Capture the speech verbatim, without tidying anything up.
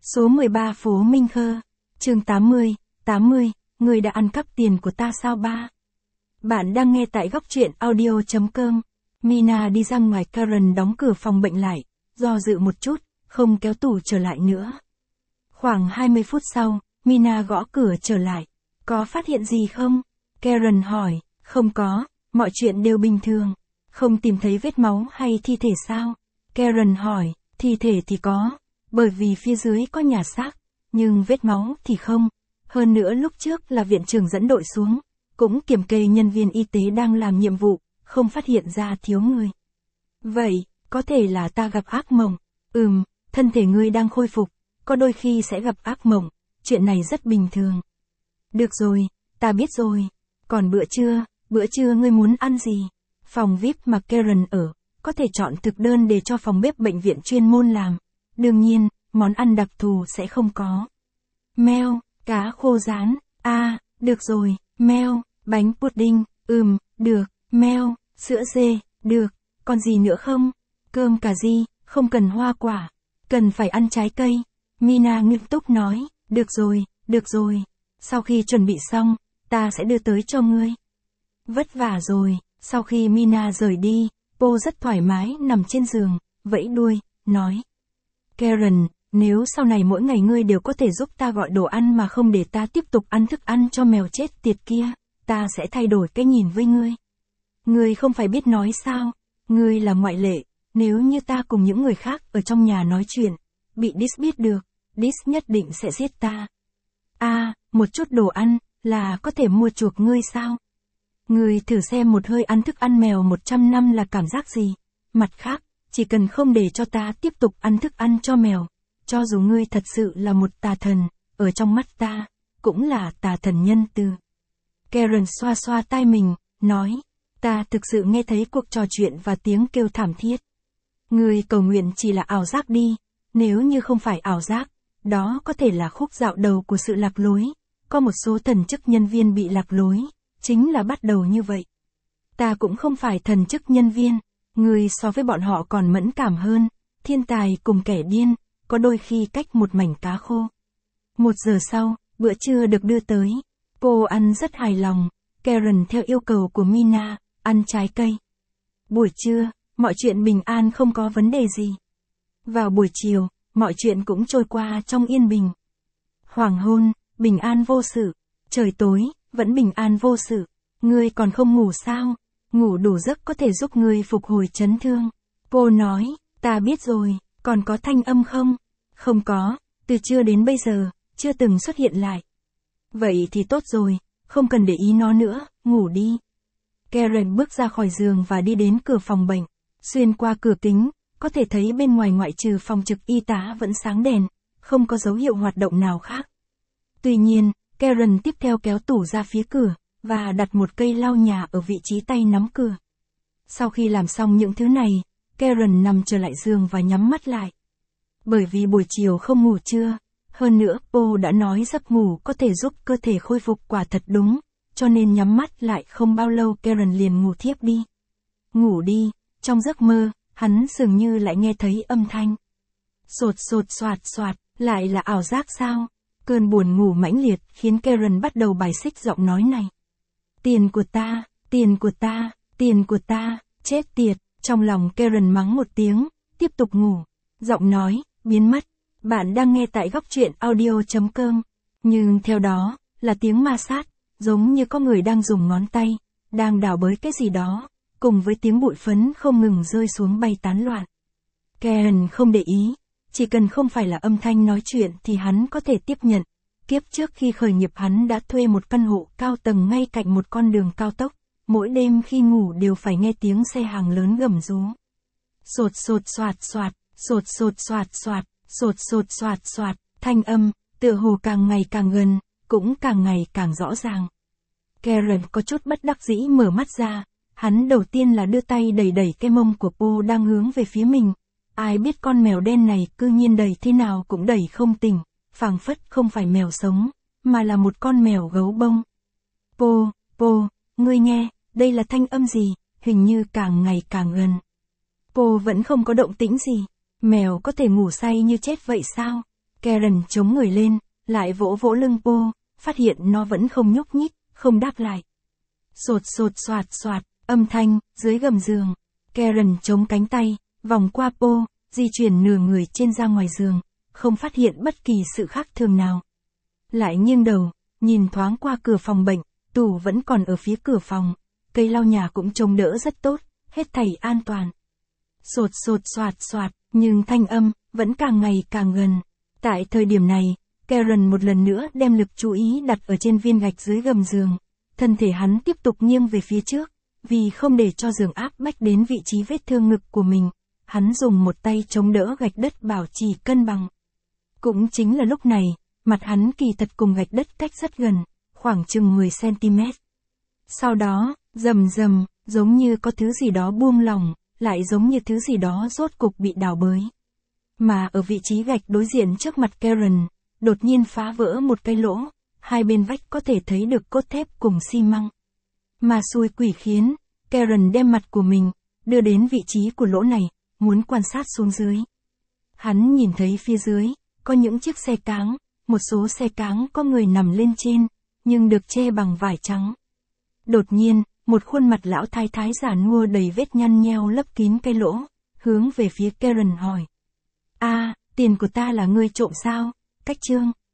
Số mười ba phố Minh Khơ. Chương tám mươi, tám mươi, người đã ăn cắp tiền của ta sao ba? Bạn đang nghe tại góc truyện audio chấm com. Mina đi ra ngoài, Karen đóng cửa phòng bệnh lại, do dự một chút, không kéo tủ trở lại nữa. Khoảng hai mươi phút sau, Mina gõ cửa trở lại. Có phát hiện gì không? Karen hỏi. Không có, mọi chuyện đều bình thường. Không tìm thấy vết máu hay thi thể sao? Karen hỏi. Thi thể thì có, bởi vì phía dưới có nhà xác, nhưng vết máu thì không. Hơn nữa lúc trước là viện trưởng dẫn đội xuống, cũng kiểm kê nhân viên y tế đang làm nhiệm vụ, không phát hiện ra thiếu người. Vậy, có thể là ta gặp ác mộng. Ừm, thân thể ngươi đang khôi phục, có đôi khi sẽ gặp ác mộng, chuyện này rất bình thường. Được rồi, ta biết rồi. Còn bữa trưa, bữa trưa ngươi muốn ăn gì? Phòng vi ai pi mà Karen ở, có thể chọn thực đơn để cho phòng bếp bệnh viện chuyên môn làm. Đương nhiên, món ăn đặc thù sẽ không có. Meo, cá khô rán, a, à, được rồi, meo, bánh pudding, ừm, được, meo, sữa dê, được, còn gì nữa không? Cơm cà ri, không cần hoa quả, cần phải ăn trái cây. Mina nghiêm túc nói, được rồi, được rồi, sau khi chuẩn bị xong, ta sẽ đưa tới cho ngươi. Vất vả rồi. Sau khi Mina rời đi, Po rất thoải mái nằm trên giường, vẫy đuôi, nói. Karen, nếu sau này mỗi ngày ngươi đều có thể giúp ta gọi đồ ăn mà không để ta tiếp tục ăn thức ăn cho mèo chết tiệt kia, ta sẽ thay đổi cái nhìn với ngươi. Ngươi không phải biết nói sao, ngươi là ngoại lệ, nếu như ta cùng những người khác ở trong nhà nói chuyện, bị Dis biết được, Dis nhất định sẽ giết ta. A, à, một chút đồ ăn, là có thể mua chuộc ngươi sao? Ngươi thử xem một hơi ăn thức ăn mèo một trăm năm là cảm giác gì. Mặt khác, chỉ cần không để cho ta tiếp tục ăn thức ăn cho mèo, cho dù ngươi thật sự là một tà thần, ở trong mắt ta, cũng là tà thần nhân từ. Karen xoa xoa tai mình, nói, ta thực sự nghe thấy cuộc trò chuyện và tiếng kêu thảm thiết. Ngươi cầu nguyện chỉ là ảo giác đi, nếu như không phải ảo giác, đó có thể là khúc dạo đầu của sự lạc lối, có một số thần chức nhân viên bị lạc lối. Chính là bắt đầu như vậy. Ta cũng không phải thần chức nhân viên, người so với bọn họ còn mẫn cảm hơn, thiên tài cùng kẻ điên, có đôi khi cách một mảnh cá khô. Một giờ sau, bữa trưa được đưa tới. Cô ăn rất hài lòng, Karen theo yêu cầu của Mina, ăn trái cây. Buổi trưa, mọi chuyện bình an không có vấn đề gì. Vào buổi chiều, mọi chuyện cũng trôi qua trong yên bình. Hoàng hôn, bình an vô sự, trời tối, vẫn bình an vô sự. Ngươi còn không ngủ sao? Ngủ đủ giấc có thể giúp ngươi phục hồi chấn thương. Cô nói, ta biết rồi, còn có thanh âm không? Không có, từ trưa đến bây giờ, chưa từng xuất hiện lại. Vậy thì tốt rồi, không cần để ý nó nữa, ngủ đi. Karen bước ra khỏi giường và đi đến cửa phòng bệnh. Xuyên qua cửa kính, có thể thấy bên ngoài ngoại trừ phòng trực y tá vẫn sáng đèn, không có dấu hiệu hoạt động nào khác. Tuy nhiên, Karen tiếp theo kéo tủ ra phía cửa, và đặt một cây lau nhà ở vị trí tay nắm cửa. Sau khi làm xong những thứ này, Karen nằm trở lại giường và nhắm mắt lại. Bởi vì buổi chiều không ngủ trưa, hơn nữa Po đã nói giấc ngủ có thể giúp cơ thể khôi phục quả thật đúng, cho nên nhắm mắt lại không bao lâu Karen liền ngủ thiếp đi. Ngủ đi, trong giấc mơ, hắn dường như lại nghe thấy âm thanh. Sột sột soạt soạt, lại là ảo giác sao? Cơn buồn ngủ mãnh liệt khiến Karen bắt đầu bài xích giọng nói này. Tiền của ta, tiền của ta, tiền của ta, chết tiệt, trong lòng Karen mắng một tiếng, tiếp tục ngủ. Giọng nói, biến mất. Bạn đang nghe tại góc truyện audio chấm com. Nhưng theo đó, là tiếng ma sát, giống như có người đang dùng ngón tay, đang đào bới cái gì đó, cùng với tiếng bụi phấn không ngừng rơi xuống bay tán loạn. Karen không để ý. Chỉ cần không phải là âm thanh nói chuyện thì hắn có thể tiếp nhận. Kiếp trước khi khởi nghiệp hắn đã thuê một căn hộ cao tầng ngay cạnh một con đường cao tốc. Mỗi đêm khi ngủ đều phải nghe tiếng xe hàng lớn gầm rú. Sột sột soạt soạt, sột sột soạt soạt, sột sột soạt soạt, thanh âm, tựa hồ càng ngày càng gần, cũng càng ngày càng rõ ràng. Karen có chút bất đắc dĩ mở mắt ra. Hắn đầu tiên là đưa tay đẩy đẩy cái mông của Po đang hướng về phía mình. Ai biết con mèo đen này cư nhiên đẩy thế nào cũng đẩy không tỉnh, phảng phất không phải mèo sống, mà là một con mèo gấu bông. Po, Po, ngươi nghe, đây là thanh âm gì, hình như càng ngày càng gần. Po vẫn không có động tĩnh gì, mèo có thể ngủ say như chết vậy sao? Karen chống người lên, lại vỗ vỗ lưng Po, phát hiện nó vẫn không nhúc nhích, không đáp lại. Sột sột soạt soạt, âm thanh, dưới gầm giường. Karen chống cánh tay, vòng qua Po, di chuyển nửa người trên ra ngoài giường, không phát hiện bất kỳ sự khác thường nào. Lại nghiêng đầu, nhìn thoáng qua cửa phòng bệnh, tủ vẫn còn ở phía cửa phòng, cây lau nhà cũng trông đỡ rất tốt, hết thảy an toàn. Sột sột soạt soạt, nhưng thanh âm, vẫn càng ngày càng gần. Tại thời điểm này, Karen một lần nữa đem lực chú ý đặt ở trên viên gạch dưới gầm giường. Thân thể hắn tiếp tục nghiêng về phía trước, vì không để cho giường áp bách đến vị trí vết thương ngực của mình. Hắn dùng một tay chống đỡ gạch đất bảo trì cân bằng. Cũng chính là lúc này, mặt hắn kỳ thật cùng gạch đất cách rất gần, khoảng chừng mười xăng ti mét. Sau đó, rầm rầm, giống như có thứ gì đó buông lỏng, lại giống như thứ gì đó rốt cục bị đào bới. Mà ở vị trí gạch đối diện trước mặt Karen, đột nhiên phá vỡ một cái lỗ, hai bên vách có thể thấy được cốt thép cùng xi măng. Mà xui quỷ khiến, Karen đem mặt của mình, đưa đến vị trí của lỗ này, muốn quan sát xuống dưới. Hắn nhìn thấy phía dưới, có những chiếc xe cáng, một số xe cáng có người nằm lên trên, nhưng được che bằng vải trắng. Đột nhiên, một khuôn mặt lão thái thái già nua đầy vết nhăn nheo lấp kín cái lỗ, hướng về phía Karen hỏi. A, tiền của ta là ngươi trộm sao, Cách Trương?